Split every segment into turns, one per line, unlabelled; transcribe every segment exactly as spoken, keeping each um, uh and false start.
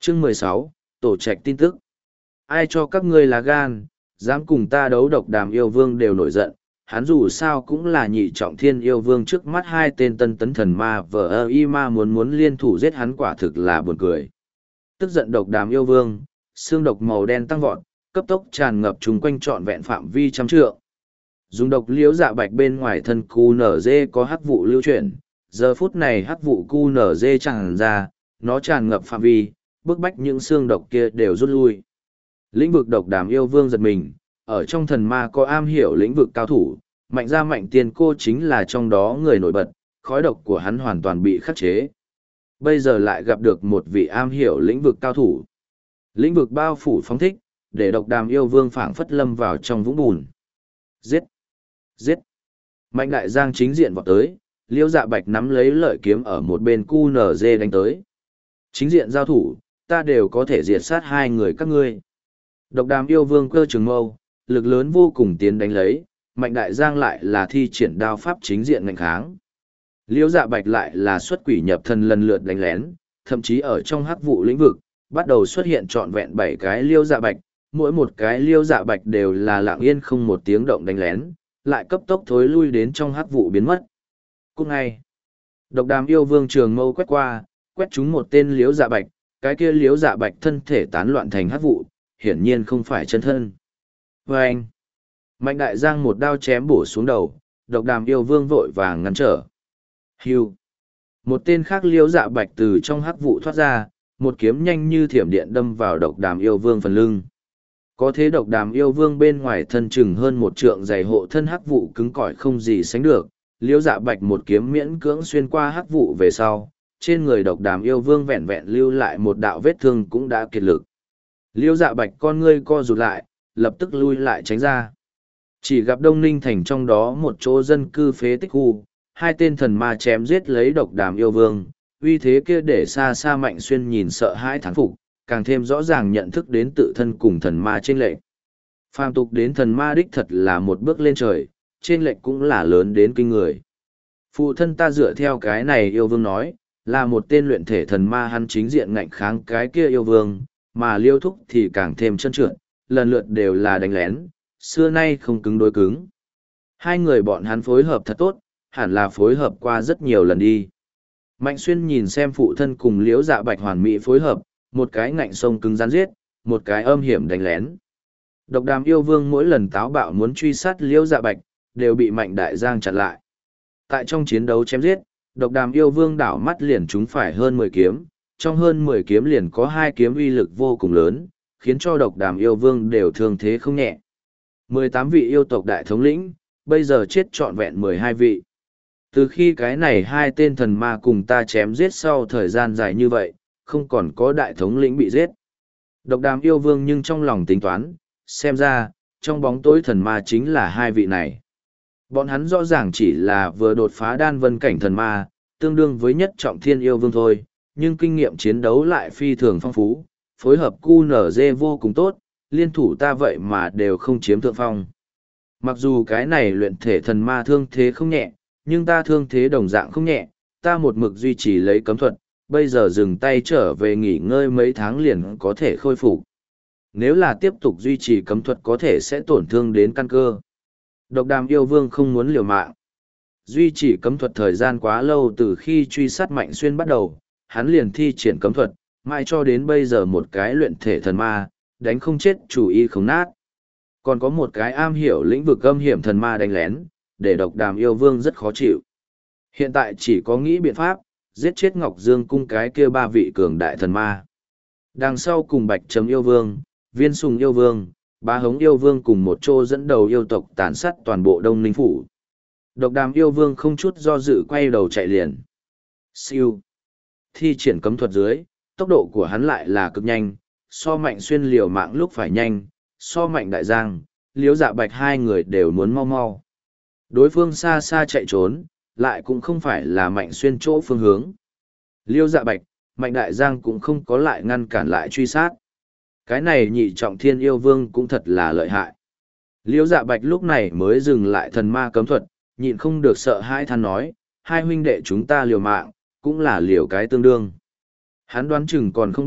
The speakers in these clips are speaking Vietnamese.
Chương mười sáu, Tổ trạch tin tức. Ai cho các ngươi là gan, dám cùng ta đấu độc đàm yêu vương đều nổi giận, hắn dù sao cũng là nhị trọng thiên yêu vương trước mắt hai tên tân tấn thần ma vờ ơ y ma muốn muốn liên thủ giết hắn quả thực là buồn cười. Tức giận độc đàm yêu vương, xương độc màu đen tăng vọt, cấp tốc tràn ngập chung quanh trọn vẹn phạm vi trăm trượng. Dùng độc liễu dạ bạch bên ngoài thân cu nở dê có hắc vụ lưu chuyển, giờ phút này hắc vụ cu nở dê tràn ra, nó tràn ngập phạm vi, bức bách những xương độc kia đều rút lui. Lĩnh vực độc đàm yêu vương giật mình, ở trong thần ma có am hiểu lĩnh vực cao thủ, mạnh ra mạnh tiền cô chính là trong đó người nổi bật, khói độc của hắn hoàn toàn bị khắc chế. Bây giờ lại gặp được một vị am hiểu lĩnh vực cao thủ. Lĩnh vực bao phủ phóng thích, để độc đàm yêu vương phảng phất lâm vào trong vũng bùn. Giết! Giết! Mạnh đại giang chính diện vọt tới, liêu dạ bạch nắm lấy lợi kiếm ở một bên cu nở dê đánh tới. Chính diện giao thủ, ta đều có thể diệt sát hai người các ngươi. Độc đàm yêu vương cơ trường mâu, lực lớn vô cùng tiến đánh lấy, mạnh đại giang lại là thi triển đao pháp chính diện ngạnh kháng. Liễu dạ bạch lại là xuất quỷ nhập thần lần lượt đánh lén, thậm chí ở trong hắc vụ lĩnh vực, bắt đầu xuất hiện trọn vẹn bảy cái liễu dạ bạch, mỗi một cái liễu dạ bạch đều là lặng yên không một tiếng động đánh lén, lại cấp tốc thối lui đến trong hắc vụ biến mất. Cũng ngay, độc đàm yêu vương trường mâu quét qua, quét trúng một tên liễu dạ bạch, cái kia liễu dạ bạch thân thể tán loạn thành hắc vụ, hiển nhiên không phải chân thân. Và anh, mạnh đại giang một đao chém bổ xuống đầu, độc đàm yêu vương vội vàng ngăn trở. Hưu. Một tên khác liễu dạ bạch từ trong hắc vụ thoát ra, một kiếm nhanh như thiểm điện đâm vào độc đàm yêu vương phần lưng. Có thế độc đàm yêu vương bên ngoài thân chừng hơn một trượng dày hộ thân hắc vụ cứng cỏi không gì sánh được, liễu dạ bạch một kiếm miễn cưỡng xuyên qua hắc vụ về sau, trên người độc đàm yêu vương vẹn vẹn lưu lại một đạo vết thương cũng đã kiệt lực. Liễu dạ bạch con ngươi co rụt lại, lập tức lui lại tránh ra. Chỉ gặp Đông Ninh thành trong đó một chỗ dân cư phế tích khu, hai tên thần ma chém giết lấy độc đàm yêu vương, uy thế kia để xa xa Mạnh Xuyên nhìn sợ hãi thán phục, càng thêm rõ ràng nhận thức đến tự thân cùng thần ma trên lệch. Phàm tục đến thần ma đích thật là một bước lên trời, trên lệch cũng là lớn đến kinh người. Phụ thân ta dựa theo cái này yêu vương nói, là một tên luyện thể thần ma hắn chính diện ngạnh kháng cái kia yêu vương, mà liêu thúc thì càng thêm chân trượt, lần lượt đều là đánh lén, xưa nay không cứng đối cứng. Hai người bọn hắn phối hợp thật tốt, hẳn là phối hợp qua rất nhiều lần đi. Mạnh Xuyên nhìn xem phụ thân cùng liễu dạ bạch hoàn mỹ phối hợp, một cái ngạnh sông cứng rắn giết, một cái âm hiểm đánh lén. Độc đàm yêu vương mỗi lần táo bạo muốn truy sát liễu dạ bạch, đều bị mạnh đại giang chặn lại. Tại trong chiến đấu chém giết, độc đàm yêu vương đảo mắt liền trúng phải hơn mười kiếm, trong hơn mười kiếm liền có hai kiếm uy lực vô cùng lớn, khiến cho độc đàm yêu vương đều thương thế không nhẹ. mười tám vị yêu tộc đại thống lĩnh, bây giờ chết trọn vẹn mười hai vị. Từ khi cái này hai tên thần ma cùng ta chém giết sau thời gian dài như vậy, không còn có đại thống lĩnh bị giết. Độc đàm yêu vương nhưng trong lòng tính toán, xem ra, trong bóng tối thần ma chính là hai vị này. Bọn hắn rõ ràng chỉ là vừa đột phá đan vân cảnh thần ma, tương đương với nhất trọng thiên yêu vương thôi, nhưng kinh nghiệm chiến đấu lại phi thường phong phú, phối hợp cu nở dê vô cùng tốt, liên thủ ta vậy mà đều không chiếm thượng phong. Mặc dù cái này luyện thể thần ma thương thế không nhẹ, nhưng ta thương thế đồng dạng không nhẹ, ta một mực duy trì lấy cấm thuật, bây giờ dừng tay trở về nghỉ ngơi mấy tháng liền có thể khôi phục. Nếu là tiếp tục duy trì cấm thuật có thể sẽ tổn thương đến căn cơ. Độc đàm yêu vương không muốn liều mạng. Duy trì cấm thuật thời gian quá lâu từ khi truy sát Mạnh Xuyên bắt đầu, hắn liền thi triển cấm thuật, mãi cho đến bây giờ một cái luyện thể thần ma, đánh không chết chủ ý không nát. Còn có một cái am hiểu lĩnh vực âm hiểm thần ma đánh lén, để độc đàm yêu vương rất khó chịu. Hiện tại chỉ có nghĩ biện pháp, giết chết Ngọc Dương cung cái kia ba vị cường đại thần ma. Đằng sau cùng Bạch Trầm yêu vương, Viên Sùng yêu vương, Bá Hống yêu vương cùng một chỗ dẫn đầu yêu tộc tàn sát toàn bộ Đông Ninh phủ. Độc đàm yêu vương không chút do dự quay đầu chạy liền. Siêu. Thi triển cấm thuật dưới, tốc độ của hắn lại là cực nhanh, so Mạnh Xuyên liều mạng lúc phải nhanh, so Mạnh Đại Giang, Liễu Dạ Bạch hai người đều muốn mau mau. Đối phương xa xa chạy trốn, lại cũng không phải là Mạnh Xuyên chỗ phương hướng. Liễu Dạ Bạch, Mạnh Đại Giang cũng không có lại ngăn cản lại truy sát. Cái này nhị trọng thiên yêu vương cũng thật là lợi hại. Liễu Dạ Bạch lúc này mới dừng lại thần ma cấm thuật, nhịn không được sợ hãi than nói, hai huynh đệ chúng ta liều mạng, cũng là liều cái tương đương. Hắn đoán chừng còn không biết,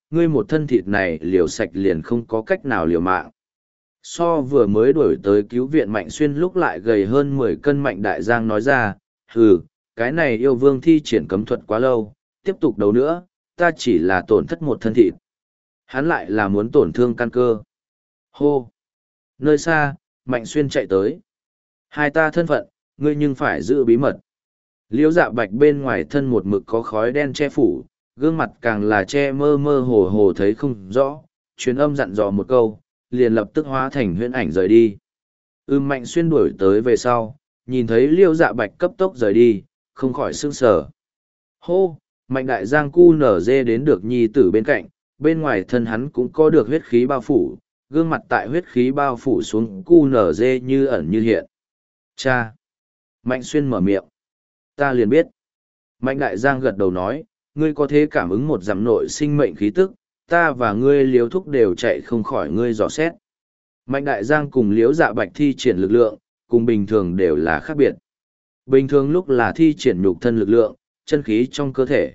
ngươi một thân thịt này liều sạch liền không có cách nào liều mạng. So vừa mới đuổi tới cứu viện Mạnh Xuyên lúc lại gầy hơn mười cân Mạnh Đại Giang nói ra, hừ, cái này yêu vương thi triển cấm thuật quá lâu, tiếp tục đấu nữa, ta chỉ là tổn thất một thân thịt. Hắn lại là muốn tổn thương căn cơ. Hô! Nơi xa, Mạnh Xuyên chạy tới. Hai ta thân phận, ngươi nhưng phải giữ bí mật. Liễu Dạ Bạch bên ngoài thân một mực có khói đen che phủ, gương mặt càng là che mơ mơ hồ hồ thấy không rõ, truyền âm dặn dò một câu, liền lập tức hóa thành huyễn ảnh rời đi. Ưm Mạnh Xuyên đuổi tới về sau, nhìn thấy Liễu Dạ Bạch cấp tốc rời đi, không khỏi sững sờ. Hô! Mạnh Đại Giang cu nở dê đến được nhi tử bên cạnh, bên ngoài thân hắn cũng có được huyết khí bao phủ, gương mặt tại huyết khí bao phủ xuống cu nở dê như ẩn như hiện. Cha! Mạnh Xuyên mở miệng. Ta liền biết. Mạnh Đại Giang gật đầu nói, ngươi có thể cảm ứng một dặm nội sinh mệnh khí tức, ta và ngươi Liếu Thúc đều chạy không khỏi ngươi dò xét. Mạnh Đại Giang cùng Liếu Dạ Bạch thi triển lực lượng, cùng bình thường đều là khác biệt. Bình thường lúc là thi triển nhục thân lực lượng, chân khí trong cơ thể.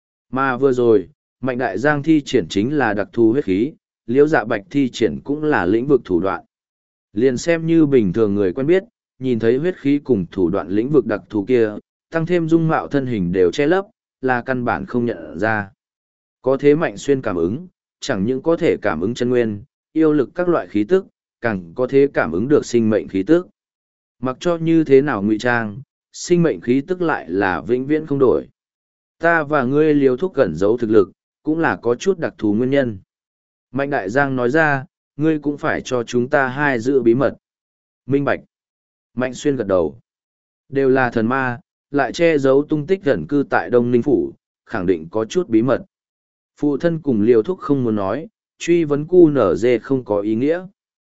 Mà vừa rồi, Mạnh Đại Giang thi triển chính là đặc thù huyết khí, Liễu Dạ Bạch thi triển cũng là lĩnh vực thủ đoạn. Liền xem như bình thường người quen biết, nhìn thấy huyết khí cùng thủ đoạn lĩnh vực đặc thù kia, tăng thêm dung mạo thân hình đều che lấp, là căn bản không nhận ra. Có thế Mạnh Xuyên cảm ứng, chẳng những có thể cảm ứng chân nguyên, yêu lực các loại khí tức, càng có thể cảm ứng được sinh mệnh khí tức. Mặc cho như thế nào ngụy trang, sinh mệnh khí tức lại là vĩnh viễn không đổi. Ta và ngươi Liếu Thúc cẩn giấu thực lực, cũng là có chút đặc thù nguyên nhân. Mạnh Đại Giang nói ra, ngươi cũng phải cho chúng ta hai giữ bí mật. Minh Bạch. Mạnh Xuyên gật đầu. Đều là thần ma, lại che giấu tung tích gần cư tại Đông Ninh Phủ, khẳng định có chút bí mật. Phụ thân cùng Liêu Thúc không muốn nói, truy vấn cu nở dê không có ý nghĩa.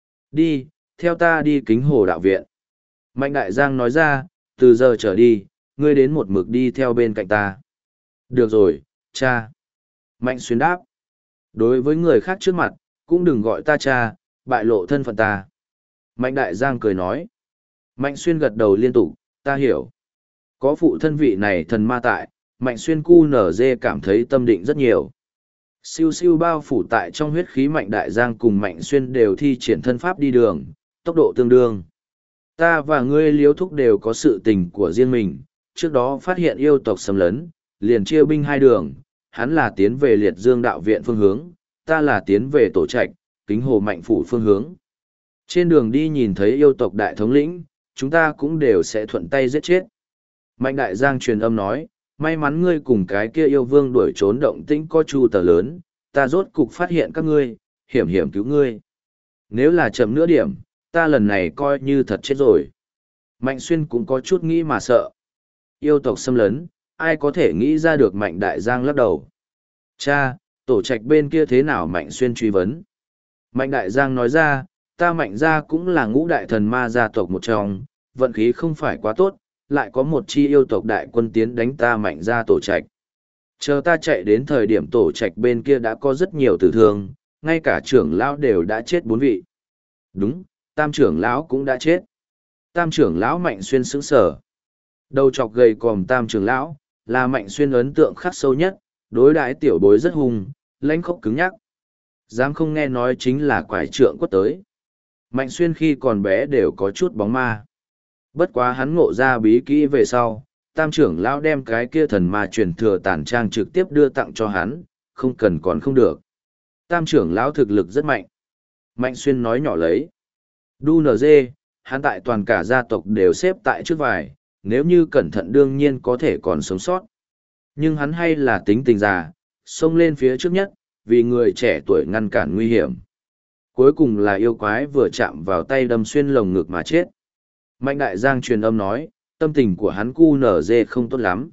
Đi, theo ta đi Kính Hồ Đạo Viện. Mạnh Đại Giang nói ra, từ giờ trở đi, ngươi đến một mực đi theo bên cạnh ta. Được rồi, cha. Mạnh Xuyên đáp. Đối với người khác trước mặt, cũng đừng gọi ta cha, bại lộ thân phận ta. Mạnh Đại Giang cười nói. Mạnh Xuyên gật đầu liên tục, ta hiểu. Có phụ thân vị này thần ma tại, Mạnh Xuyên cu nở dê cảm thấy tâm định rất nhiều. Siêu siêu bao phủ tại trong huyết khí Mạnh Đại Giang cùng Mạnh Xuyên đều thi triển thân pháp đi đường, tốc độ tương đương. Ta và ngươi Liếu Thúc đều có sự tình của riêng mình, trước đó phát hiện yêu tộc xâm lấn, liền chia binh hai đường, hắn là tiến về Liệt Dương Đạo Viện phương hướng, ta là tiến về Tổ Trạch, Kính Hồ Mạnh Phủ phương hướng. Trên đường đi nhìn thấy yêu tộc đại thống lĩnh, chúng ta cũng đều sẽ thuận tay giết chết. Mạnh Đại Giang truyền âm nói, may mắn ngươi cùng cái kia yêu vương đuổi trốn động tĩnh có chu tờ lớn, ta rốt cục phát hiện các ngươi, hiểm hiểm cứu ngươi. Nếu là chậm nữa điểm, ta lần này coi như thật chết rồi. Mạnh Xuyên cũng có chút nghĩ mà sợ. Yêu tộc xâm lấn, ai có thể nghĩ ra được Mạnh Đại Giang lắc đầu. Cha, Tổ Trạch bên kia thế nào? Mạnh Xuyên truy vấn. Mạnh Đại Giang nói ra, ta Mạnh gia cũng là ngũ đại thần ma gia tộc một trong, vận khí không phải quá tốt, lại có một chi yêu tộc đại quân tiến đánh ta Mạnh gia Tổ Trạch. Chờ ta chạy đến thời điểm Tổ Trạch bên kia đã có rất nhiều tử thương, ngay cả trưởng lão đều đã chết bốn vị. Đúng, tam trưởng lão cũng đã chết. Tam trưởng lão Mạnh Xuyên sững sờ. Đầu chọc gầy còm tam trưởng lão, là Mạnh Xuyên ấn tượng khắc sâu nhất, đối đãi tiểu bối rất hung, lãnh khốc cứng nhắc. Dám không nghe nói chính là quải trượng quất tới. Mạnh Xuyên khi còn bé đều có chút bóng ma. Bất quá hắn ngộ ra bí kỹ về sau, tam trưởng lão đem cái kia thần ma truyền thừa tản trang trực tiếp đưa tặng cho hắn, không cần còn không được. Tam trưởng lão thực lực rất mạnh. Mạnh Xuyên nói nhỏ lấy. Đu nờ dê, hắn tại toàn cả gia tộc đều xếp tại trước vài, nếu như cẩn thận đương nhiên có thể còn sống sót. Nhưng hắn hay là tính tình già, xông lên phía trước nhất, vì người trẻ tuổi ngăn cản nguy hiểm. Cuối cùng là yêu quái vừa chạm vào tay đâm xuyên lồng ngực mà chết. Mạnh Đại Giang truyền âm nói, tâm tình của hắn cu nở dê không tốt lắm.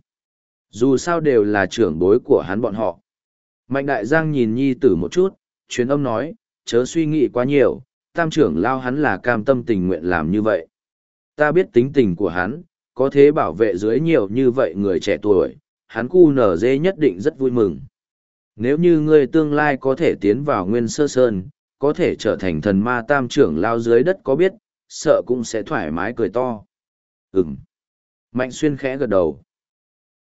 Dù sao đều là trưởng bối của hắn bọn họ. Mạnh Đại Giang nhìn nhi tử một chút, truyền âm nói, chớ suy nghĩ quá nhiều, tam trưởng lao hắn là cam tâm tình nguyện làm như vậy. Ta biết tính tình của hắn, có thế bảo vệ dưới nhiều như vậy người trẻ tuổi, hắn cu nở dê nhất định rất vui mừng. Nếu như ngươi tương lai có thể tiến vào Nguyên Sơ Sơn, có thể trở thành thần ma tam trưởng lao dưới đất có biết, sợ cũng sẽ thoải mái cười to. Ừm. Mạnh Xuyên khẽ gật đầu.